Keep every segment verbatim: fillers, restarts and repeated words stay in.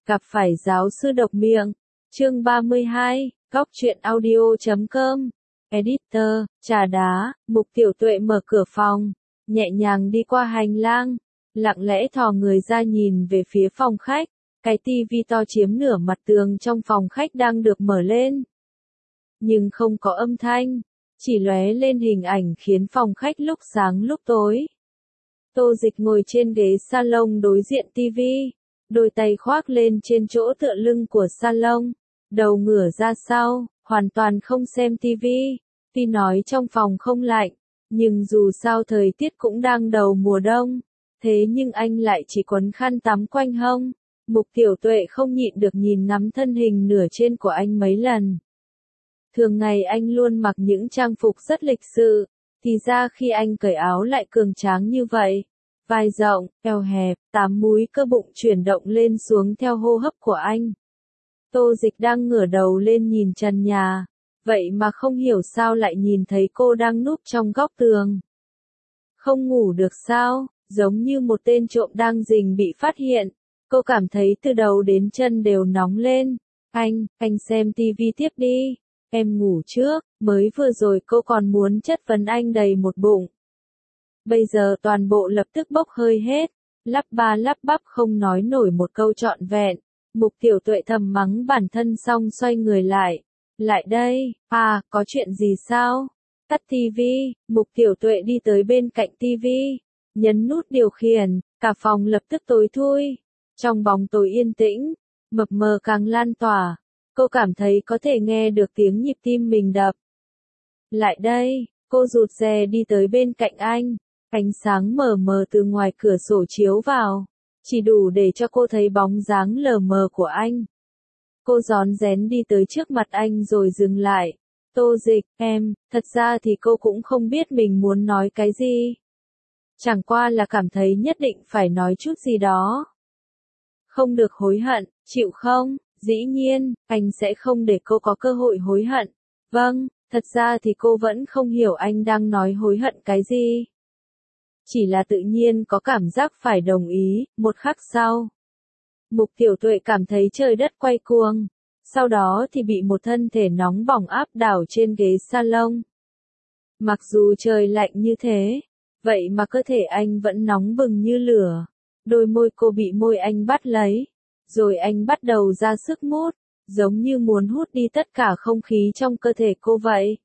Gặp phải giáo sư độc miệng. Chương ba mươi hai, góc truyện audio chấm com. Editor, trà đá, Mục Tiểu Tuệ mở cửa phòng, nhẹ nhàng đi qua hành lang, lặng lẽ thò người ra nhìn về phía phòng khách. Cái tivi to chiếm nửa mặt tường trong phòng khách đang được mở lên. Nhưng không có âm thanh, chỉ lóe lên hình ảnh khiến phòng khách lúc sáng lúc tối. Tô Dịch ngồi trên ghế salon đối diện tivi, đôi tay khoác lên trên chỗ tựa lưng của salon, đầu ngửa ra sau, hoàn toàn không xem tivi. Tuy nói trong phòng không lạnh, nhưng dù sao thời tiết cũng đang đầu mùa đông, thế nhưng anh lại chỉ quấn khăn tắm quanh hông. Mục Tiểu Tuệ không nhịn được nhìn ngắm thân hình nửa trên của anh mấy lần. Thường ngày anh luôn mặc những trang phục rất lịch sự, thì ra khi anh cởi áo lại cường tráng như vậy. Vai rộng, eo hẹp, tám múi cơ bụng chuyển động lên xuống theo hô hấp của anh. Tô Dịch đang ngửa đầu lên nhìn trần nhà, vậy mà không hiểu sao lại nhìn thấy cô đang núp trong góc tường. Không ngủ được sao, giống như một tên trộm đang rình bị phát hiện. Cô cảm thấy từ đầu đến chân đều nóng lên. Anh, anh xem tivi tiếp đi. Em ngủ trước, mới vừa rồi cô còn muốn chất vấn anh đầy một bụng. Bây giờ toàn bộ lập tức bốc hơi hết, lắp ba lắp bắp không nói nổi một câu trọn vẹn. Mục Tiểu Tuệ thầm mắng bản thân xong xoay người lại. Lại đây, à, có chuyện gì sao? Tắt tivi, Mục Tiểu Tuệ đi tới bên cạnh tivi, nhấn nút điều khiển, cả phòng lập tức tối thui. Trong bóng tối yên tĩnh, mập mờ càng lan tỏa, cô cảm thấy có thể nghe được tiếng nhịp tim mình đập. Lại đây, cô rụt rè đi tới bên cạnh anh, ánh sáng mờ mờ từ ngoài cửa sổ chiếu vào, chỉ đủ để cho cô thấy bóng dáng lờ mờ của anh. Cô rón rén đi tới trước mặt anh rồi dừng lại. Tô Dịch, em, thật ra thì cô cũng không biết mình muốn nói cái gì. Chẳng qua là cảm thấy nhất định phải nói chút gì đó. Không được hối hận, chịu không? Dĩ nhiên, anh sẽ không để cô có cơ hội hối hận. Vâng, thật ra thì cô vẫn không hiểu anh đang nói hối hận cái gì. Chỉ là tự nhiên có cảm giác phải đồng ý. Một khắc sau, Mục Tiểu Tuệ cảm thấy trời đất quay cuồng. Sau đó thì bị một thân thể nóng bỏng áp đảo trên ghế salon. Mặc dù trời lạnh như thế, vậy mà cơ thể anh vẫn nóng bừng như lửa. Đôi môi cô bị môi anh bắt lấy, rồi anh bắt đầu ra sức mút, giống như muốn hút đi tất cả không khí trong cơ thể cô vậy.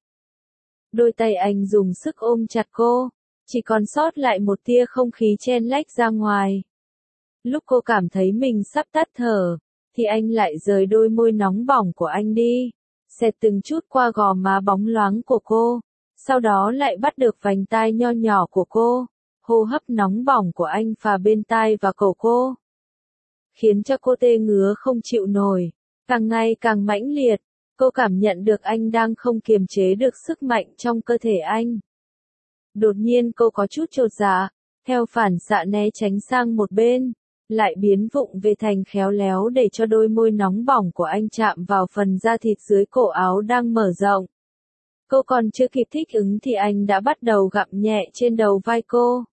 Đôi tay anh dùng sức ôm chặt cô, chỉ còn sót lại một tia không khí chen lách ra ngoài. Lúc cô cảm thấy mình sắp tắt thở, thì anh lại rời đôi môi nóng bỏng của anh đi, xẹt từng chút qua gò má bóng loáng của cô, sau đó lại bắt được vành tai nho nhỏ của cô. Hô hấp nóng bỏng của anh phà bên tai và cổ cô, khiến cho cô tê ngứa không chịu nổi, càng ngày càng mãnh liệt. Cô cảm nhận được anh đang không kiềm chế được sức mạnh trong cơ thể anh. Đột nhiên cô có chút chột dạ, theo phản xạ né tránh sang một bên, lại biến vụng về thành khéo léo để cho đôi môi nóng bỏng của anh chạm vào phần da thịt dưới cổ áo đang mở rộng. Cô còn chưa kịp thích ứng thì anh đã bắt đầu gặm nhẹ trên đầu vai cô.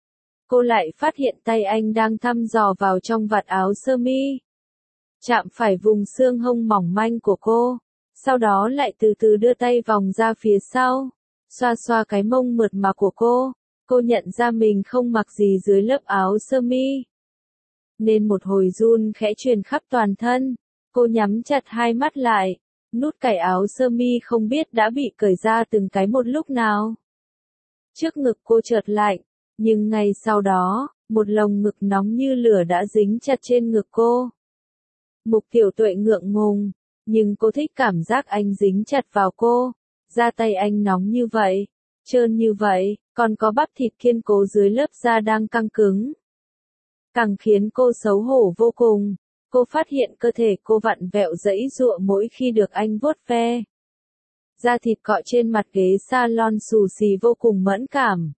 Cô lại phát hiện tay anh đang thăm dò vào trong vạt áo sơ mi, chạm phải vùng xương hông mỏng manh của cô, sau đó lại từ từ đưa tay vòng ra phía sau, xoa xoa cái mông mượt mà của cô. Cô nhận ra mình không mặc gì dưới lớp áo sơ mi, nên một hồi run khẽ truyền khắp toàn thân. Cô nhắm chặt hai mắt lại, nút cài áo sơ mi không biết đã bị cởi ra từng cái một lúc nào. Trước ngực cô chợt lạnh. Nhưng ngay sau đó, một lồng ngực nóng như lửa đã dính chặt trên ngực cô. Mục Tiểu Tuệ ngượng ngùng, nhưng cô thích cảm giác anh dính chặt vào cô. Da tay anh nóng như vậy, trơn như vậy, còn có bắp thịt kiên cố dưới lớp da đang căng cứng. Càng khiến cô xấu hổ vô cùng. Cô phát hiện cơ thể cô vặn vẹo giãy giụa mỗi khi được anh vuốt ve. Da thịt cọ trên mặt ghế salon xù xì vô cùng mẫn cảm.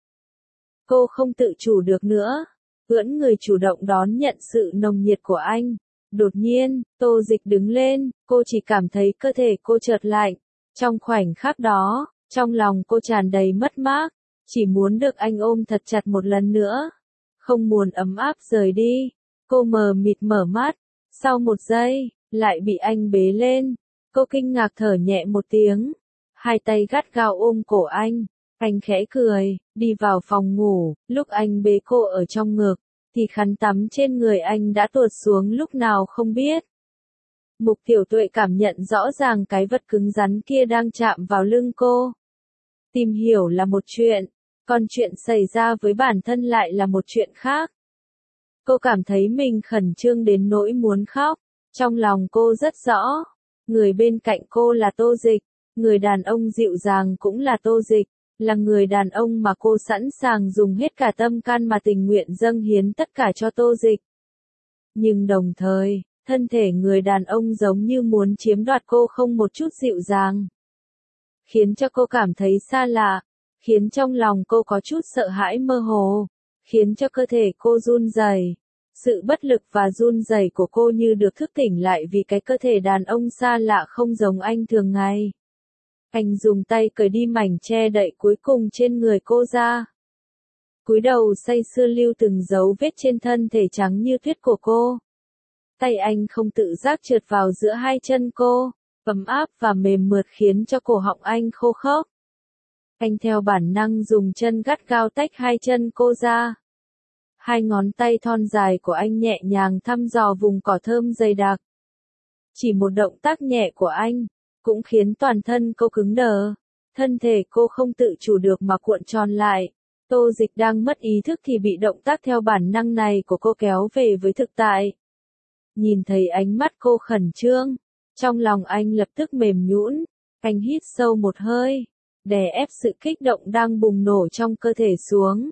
Cô không tự chủ được nữa, ưỡn người chủ động đón nhận sự nồng nhiệt của anh. Đột nhiên, Tô Dịch đứng lên, cô chỉ cảm thấy cơ thể cô chợt lạnh. Trong khoảnh khắc đó, trong lòng cô tràn đầy mất mát, chỉ muốn được anh ôm thật chặt một lần nữa. Không muốn ấm áp rời đi, cô mờ mịt mở mắt, Sau một giây, lại bị anh bế lên. Cô kinh ngạc thở nhẹ một tiếng. Hai tay gắt gao ôm cổ anh. Anh khẽ cười, đi vào phòng ngủ. Lúc anh bế cô ở trong ngực, thì khăn tắm trên người anh đã tuột xuống lúc nào không biết. Mục Tiểu Tuệ cảm nhận rõ ràng cái vật cứng rắn kia đang chạm vào lưng cô. Tìm hiểu là một chuyện, còn chuyện xảy ra với bản thân lại là một chuyện khác. Cô cảm thấy mình khẩn trương đến nỗi muốn khóc. Trong lòng cô rất rõ, người bên cạnh cô là Tô Dịch, người đàn ông dịu dàng cũng là Tô Dịch, là người đàn ông mà cô sẵn sàng dùng hết cả tâm can mà tình nguyện dâng hiến tất cả cho Tô Dịch. Nhưng đồng thời, thân thể người đàn ông giống như muốn chiếm đoạt cô không một chút dịu dàng. Khiến cho cô cảm thấy xa lạ, khiến trong lòng cô có chút sợ hãi mơ hồ, khiến cho cơ thể cô run rẩy. Sự bất lực và run rẩy của cô như được thức tỉnh lại vì cái cơ thể đàn ông xa lạ không giống anh thường ngày. Anh dùng tay cởi đi mảnh che đậy cuối cùng trên người cô ra. Cúi đầu say sưa lưu từng dấu vết trên thân thể trắng như tuyết của cô. Tay anh không tự giác trượt vào giữa hai chân cô, ấm áp và mềm mượt khiến cho cổ họng anh khô khốc. Anh theo bản năng dùng chân gắt gao tách hai chân cô ra. Hai ngón tay thon dài của anh nhẹ nhàng thăm dò vùng cỏ thơm dày đặc. Chỉ một động tác nhẹ của anh, cũng khiến toàn thân cô cứng đờ. Thân thể cô không tự chủ được mà cuộn tròn lại. Tô Dịch đang mất ý thức thì bị động tác theo bản năng này của cô kéo về với thực tại. Nhìn thấy ánh mắt cô khẩn trương, trong lòng anh lập tức mềm nhũn. Anh hít sâu một hơi, đè ép sự kích động đang bùng nổ trong cơ thể xuống.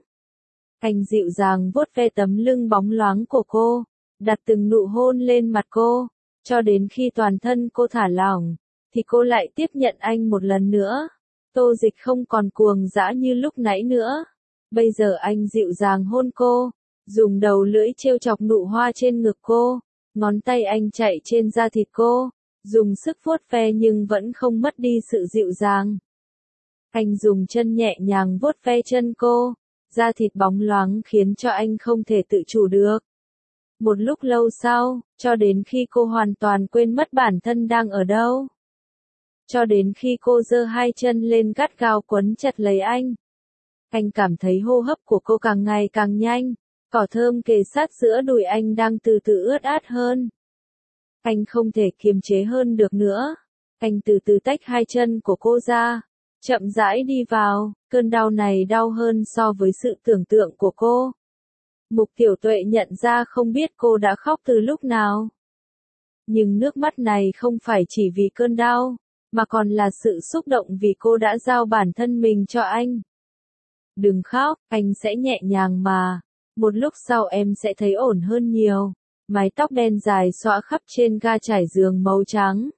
Anh dịu dàng vuốt ve tấm lưng bóng loáng của cô, đặt từng nụ hôn lên mặt cô, cho đến khi toàn thân cô thả lỏng, thì cô lại tiếp nhận anh một lần nữa. Tô Dịch không còn cuồng dã như lúc nãy nữa. Bây giờ anh dịu dàng hôn cô, dùng đầu lưỡi trêu chọc nụ hoa trên ngực cô, ngón tay anh chạy trên da thịt cô, dùng sức vuốt ve nhưng vẫn không mất đi sự dịu dàng. Anh dùng chân nhẹ nhàng vuốt ve chân cô, da thịt bóng loáng khiến cho anh không thể tự chủ được. Một lúc lâu sau, cho đến khi cô hoàn toàn quên mất bản thân đang ở đâu. Cho đến khi cô giơ hai chân lên gắt gao quấn chặt lấy anh. Anh cảm thấy hô hấp của cô càng ngày càng nhanh, cỏ thơm kề sát giữa đùi anh đang từ từ ướt át hơn. Anh không thể kiềm chế hơn được nữa. Anh từ từ tách hai chân của cô ra, chậm rãi đi vào, cơn đau này đau hơn so với sự tưởng tượng của cô. Mục Tiểu Tuệ nhận ra không biết cô đã khóc từ lúc nào. Nhưng nước mắt này không phải chỉ vì cơn đau, mà còn là sự xúc động vì cô đã giao bản thân mình cho anh. Đừng khóc, anh sẽ nhẹ nhàng mà. Một lúc sau em sẽ thấy ổn hơn nhiều. Mái tóc đen dài xõa khắp trên ga trải giường màu trắng.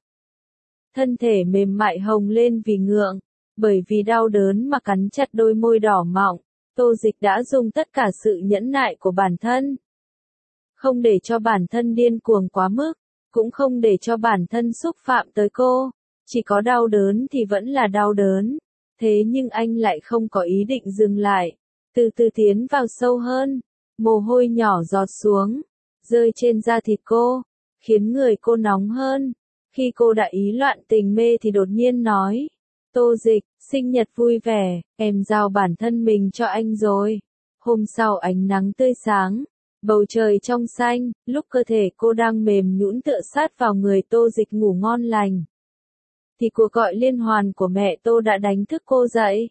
Thân thể mềm mại hồng lên vì ngượng, bởi vì đau đớn mà cắn chặt đôi môi đỏ mọng. Tô Dịch đã dùng tất cả sự nhẫn nại của bản thân. Không để cho bản thân điên cuồng quá mức, cũng không để cho bản thân xúc phạm tới cô. Chỉ có đau đớn thì vẫn là đau đớn. Thế nhưng anh lại không có ý định dừng lại. Từ từ tiến vào sâu hơn. Mồ hôi nhỏ giọt xuống, rơi trên da thịt cô, khiến người cô nóng hơn. Khi cô đã ý loạn tình mê thì đột nhiên nói. Tô Dịch, sinh nhật vui vẻ, em giao bản thân mình cho anh rồi. Hôm sau ánh nắng tươi sáng, bầu trời trong xanh, lúc cơ thể cô đang mềm nhũn tựa sát vào người Tô Dịch ngủ ngon lành. Thì cuộc gọi liên hoàn của mẹ Tô đã đánh thức cô dậy.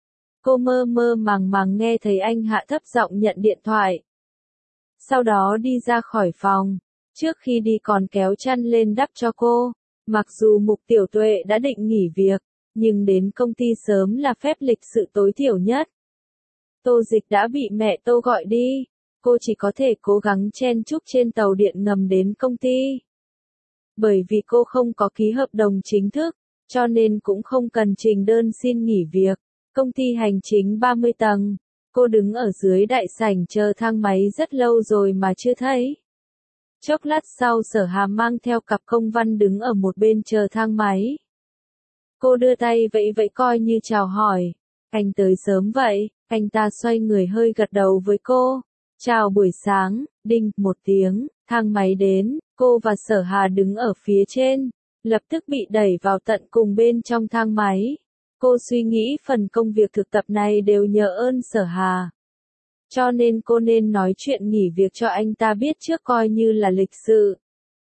Cô mơ mơ màng màng nghe thấy anh hạ thấp giọng nhận điện thoại. Sau đó đi ra khỏi phòng, trước khi đi còn kéo chăn lên đắp cho cô. Mặc dù Mục Tiểu Tuệ đã định nghỉ việc, nhưng đến công ty sớm là phép lịch sự tối thiểu nhất. Tô Dịch đã bị mẹ Tô gọi đi, cô chỉ có thể cố gắng chen chúc trên tàu điện ngầm đến công ty. Bởi vì cô không có ký hợp đồng chính thức, cho nên cũng không cần trình đơn xin nghỉ việc. Công ty hành chính ba mươi tầng, cô đứng ở dưới đại sảnh chờ thang máy rất lâu rồi mà chưa thấy. Chốc lát sau Sở Hàm mang theo cặp công văn đứng ở một bên chờ thang máy. Cô đưa tay vẫy vẫy coi như chào hỏi. Anh tới sớm vậy, anh ta xoay người hơi gật đầu với cô. Chào buổi sáng, đinh, một tiếng, Thang máy đến, cô và Sở Hà đứng ở phía trên, lập tức bị đẩy vào tận cùng bên trong thang máy. Cô suy nghĩ phần công việc thực tập này đều nhờ ơn Sở Hà. Cho nên cô nên nói chuyện nghỉ việc cho anh ta biết trước coi như là lịch sự.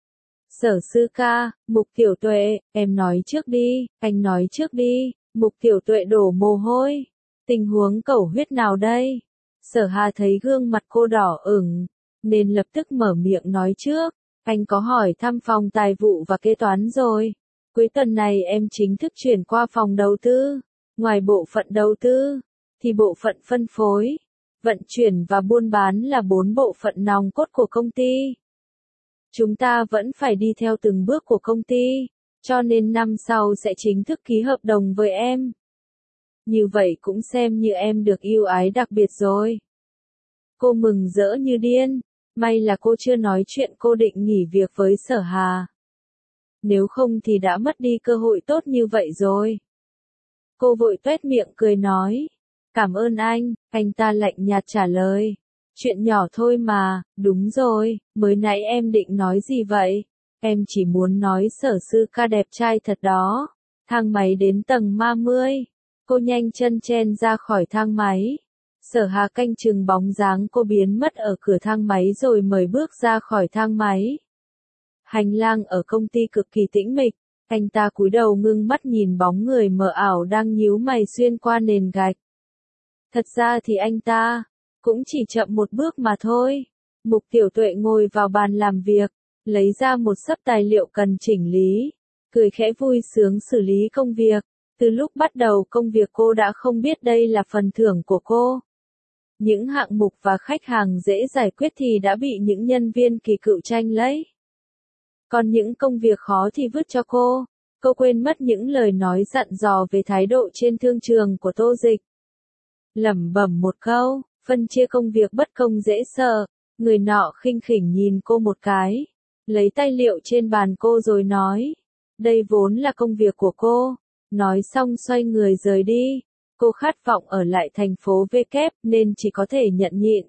Sở sư ca, Mục Tiểu Tuệ, em nói trước đi, anh nói trước đi. Mục Tiểu Tuệ đổ mồ hôi. Tình huống cẩu huyết nào đây? Sở Hà thấy gương mặt cô đỏ ửng, nên lập tức mở miệng nói trước. Anh có hỏi thăm phòng tài vụ và kế toán rồi. Cuối tuần này em chính thức chuyển qua phòng đầu tư. Ngoài bộ phận đầu tư, thì bộ phận phân phối, vận chuyển và buôn bán là bốn bộ phận nòng cốt của công ty. Chúng ta vẫn phải đi theo từng bước của công ty, cho nên năm sau sẽ chính thức ký hợp đồng với em. Như vậy cũng xem như em được ưu ái đặc biệt rồi. Cô mừng rỡ như điên, may là cô chưa nói chuyện cô định nghỉ việc với Sở Hà. Nếu không thì đã mất đi cơ hội tốt như vậy rồi. Cô vội tuét miệng cười nói, cảm ơn anh, anh ta lạnh nhạt trả lời. Chuyện nhỏ thôi mà, đúng rồi, mới nãy em định nói gì vậy? Em chỉ muốn nói Sở sư ca đẹp trai thật đó. Thang máy đến tầng ba mươi. Cô nhanh chân chen ra khỏi thang máy. Sở Hà canh chừng bóng dáng cô biến mất ở cửa thang máy rồi mời bước ra khỏi thang máy. Hành lang ở công ty cực kỳ tĩnh mịch. Anh ta cúi đầu ngưng mắt nhìn bóng người mờ ảo đang nhíu mày xuyên qua nền gạch. Thật ra thì anh ta cũng chỉ chậm một bước mà thôi. Mục Tiểu Tuệ ngồi vào bàn làm việc, lấy ra một xấp tài liệu cần chỉnh lý, cười khẽ vui sướng xử lý công việc. Từ lúc bắt đầu công việc cô đã không biết đây là phần thưởng của cô. Những hạng mục và khách hàng dễ giải quyết thì đã bị những nhân viên kỳ cựu tranh lấy. Còn những công việc khó thì vứt cho cô. Cô quên mất những lời nói dặn dò về thái độ trên thương trường của Tô Dịch. Lẩm bẩm một câu, phân chia công việc bất công dễ sợ. Người nọ khinh khỉnh nhìn cô một cái, lấy tài liệu trên bàn cô rồi nói, đây vốn là công việc của cô. Nói xong xoay người rời đi. Cô khát vọng ở lại thành phố V kép nên chỉ có thể nhận nhịn.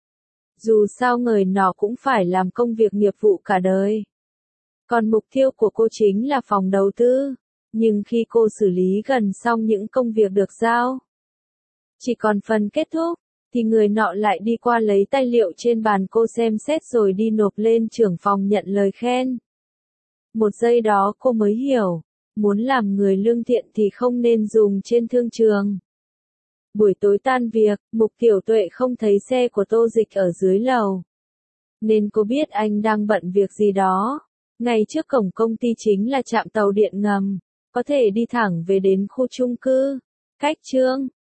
Dù sao người nọ cũng phải làm công việc nghiệp vụ cả đời. Còn mục tiêu của cô chính là phòng đầu tư. Nhưng khi cô xử lý gần xong những công việc được giao, chỉ còn phần kết thúc, thì người nọ lại đi qua lấy tài liệu trên bàn cô xem xét rồi đi nộp lên trưởng phòng nhận lời khen. Một giây đó cô mới hiểu, muốn làm người lương thiện thì không nên dùng trên thương trường. Buổi tối tan việc, Mục Tiểu Tuệ không thấy xe của Tô Dịch ở dưới lầu. Nên cô biết anh đang bận việc gì đó. Ngay trước cổng công ty chính là trạm tàu điện ngầm, có thể đi thẳng về đến khu chung cư. Cách chương